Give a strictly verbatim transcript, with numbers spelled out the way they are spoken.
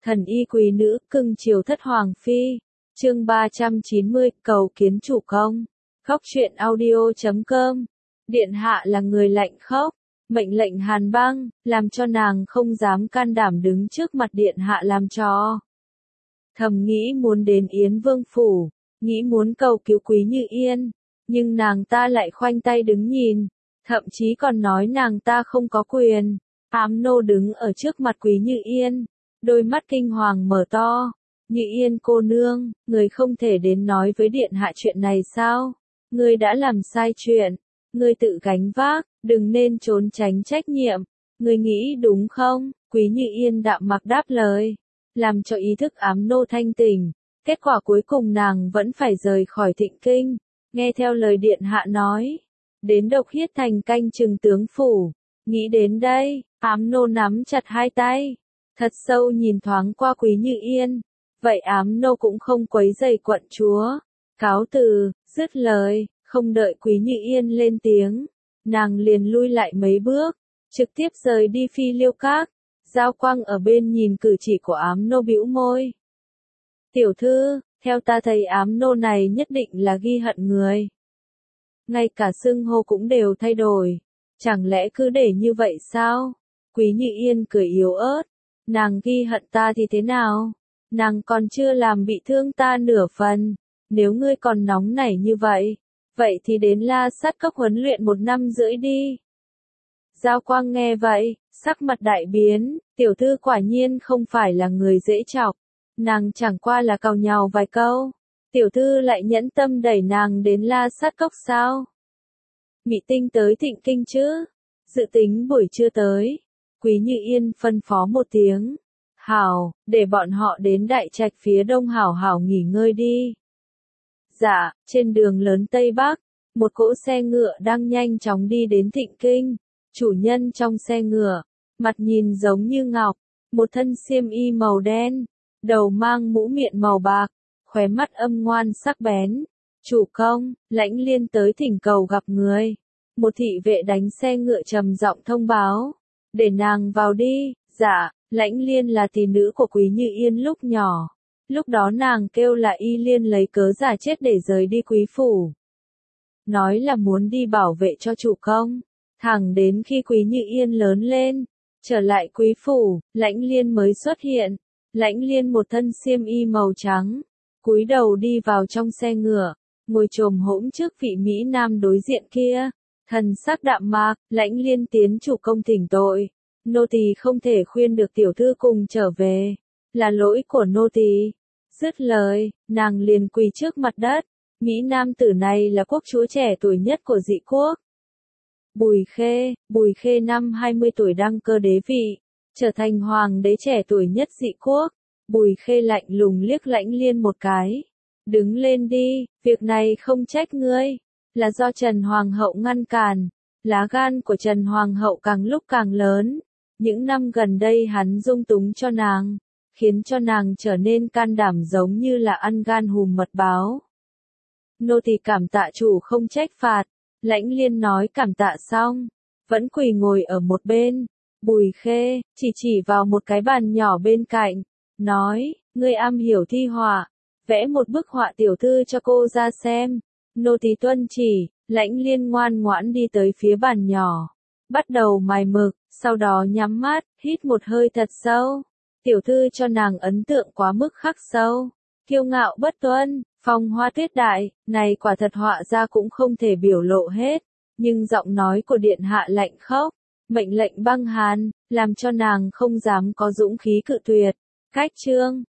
Thần y quý nữ, cưng chiều thất hoàng phi. Chương ba trăm chín mươi, cầu kiến chủ công. Khóc truyện audio chấm com. Điện hạ là người lạnh khóc, mệnh lệnh hàn băng, làm cho nàng không dám can đảm đứng trước mặt điện hạ làm trò. Thầm nghĩ muốn đến Yến Vương phủ, nghĩ muốn cầu cứu Quý Như Yên, nhưng nàng ta lại khoanh tay đứng nhìn, thậm chí còn nói nàng ta không có quyền. Ám nô đứng ở trước mặt Quý Như Yên, đôi mắt kinh hoàng mở to. Như Yên cô nương, người không thể đến nói với điện hạ chuyện này sao? Người đã làm sai chuyện, người tự gánh vác, đừng nên trốn tránh trách nhiệm. Người nghĩ đúng không? Quý Như Yên đạm mặc đáp lời, làm cho ý thức ám nô thanh tỉnh. Kết quả cuối cùng nàng vẫn phải rời khỏi Thịnh Kinh, nghe theo lời điện hạ nói, đến Độc Hiết thành canh chừng tướng phủ. Nghĩ đến đây, ám nô nắm chặt hai tay, thật sâu nhìn thoáng qua Quý Như Yên. Vậy ám nô cũng không quấy rầy quận chúa. Cáo từ, dứt lời, không đợi Quý Như Yên lên tiếng, nàng liền lui lại mấy bước, trực tiếp rời đi Phi Liêu Các. Giao Quang ở bên nhìn cử chỉ của ám nô bĩu môi. Tiểu thư, theo ta thấy ám nô này nhất định là ghi hận người. Ngay cả xưng hô cũng đều thay đổi. Chẳng lẽ cứ để như vậy sao? Quý Như Yên cười yếu ớt. Nàng ghi hận ta thì thế nào? Nàng còn chưa làm bị thương ta nửa phần. Nếu ngươi còn nóng nảy như vậy, vậy thì đến La Sát Cốc huấn luyện một năm rưỡi đi. Giao Quang nghe vậy, sắc mặt đại biến, tiểu thư quả nhiên không phải là người dễ chọc. Nàng chẳng qua là càu nhàu vài câu. Tiểu thư lại nhẫn tâm đẩy nàng đến La Sát Cốc sao? Mị Tinh tới Thịnh Kinh chứ? Dự tính buổi trưa tới. Quý Như Yên phân phó một tiếng. Hảo, để bọn họ đến đại trạch phía đông hảo hảo nghỉ ngơi đi. Dạ, trên đường lớn Tây Bắc, một cỗ xe ngựa đang nhanh chóng đi đến Thịnh Kinh. Chủ nhân trong xe ngựa, mặt nhìn giống như ngọc, một thân xiêm y màu đen, đầu mang mũ miệng màu bạc, khóe mắt âm ngoan sắc bén. Chủ công, Lãnh Liên tới thỉnh cầu gặp người. Một thị vệ đánh xe ngựa trầm giọng thông báo. Để nàng vào đi. Dạ, Lãnh Liên là tỷ nữ của Quý Như Yên lúc nhỏ. Lúc đó nàng kêu là Y Liên lấy cớ giả chết để rời đi quý phủ. Nói là muốn đi bảo vệ cho chủ công. Thẳng đến khi Quý Như Yên lớn lên, trở lại quý phủ, Lãnh Liên mới xuất hiện. Lãnh Liên một thân xiêm y màu trắng, cúi đầu đi vào trong xe ngựa, ngồi chồm hỗn trước vị Mỹ Nam đối diện kia. Thần sắc đạm mạc, Lãnh Liên tiến chủ công thỉnh tội. Nô tỳ không thể khuyên được tiểu thư cùng trở về, là lỗi của nô tỳ. Dứt lời, nàng liền quỳ trước mặt đất. Mỹ Nam tử này là quốc chúa trẻ tuổi nhất của dị quốc. Bùi Khê, Bùi Khê năm hai mươi tuổi đăng cơ đế vị, trở thành hoàng đế trẻ tuổi nhất dị quốc. Bùi Khê lạnh lùng liếc Lãnh Liên một cái. Đứng lên đi, việc này không trách ngươi, là do Trần Hoàng hậu ngăn cản. Lá gan của Trần Hoàng hậu càng lúc càng lớn. Những năm gần đây hắn dung túng cho nàng, khiến cho nàng trở nên can đảm giống như là ăn gan hùm mật báo. Nô tỳ cảm tạ chủ không trách phạt. Lãnh Liên nói cảm tạ xong, vẫn quỳ ngồi ở một bên. Bùi Khê chỉ chỉ vào một cái bàn nhỏ bên cạnh, nói, ngươi am hiểu thi họa, vẽ một bức họa tiểu thư cho cô ra xem. Nô tỳ tuân chỉ. Lãnh Liên ngoan ngoãn đi tới phía bàn nhỏ, bắt đầu mài mực, sau đó nhắm mắt, hít một hơi thật sâu. Tiểu thư cho nàng ấn tượng quá mức khắc sâu, kiêu ngạo bất tuân, phong hoa tuyết đại, này quả thật họa ra cũng không thể biểu lộ hết, nhưng giọng nói của điện hạ lạnh khốc, mệnh lệnh băng hàn, làm cho nàng không dám có dũng khí cự tuyệt. Cách chương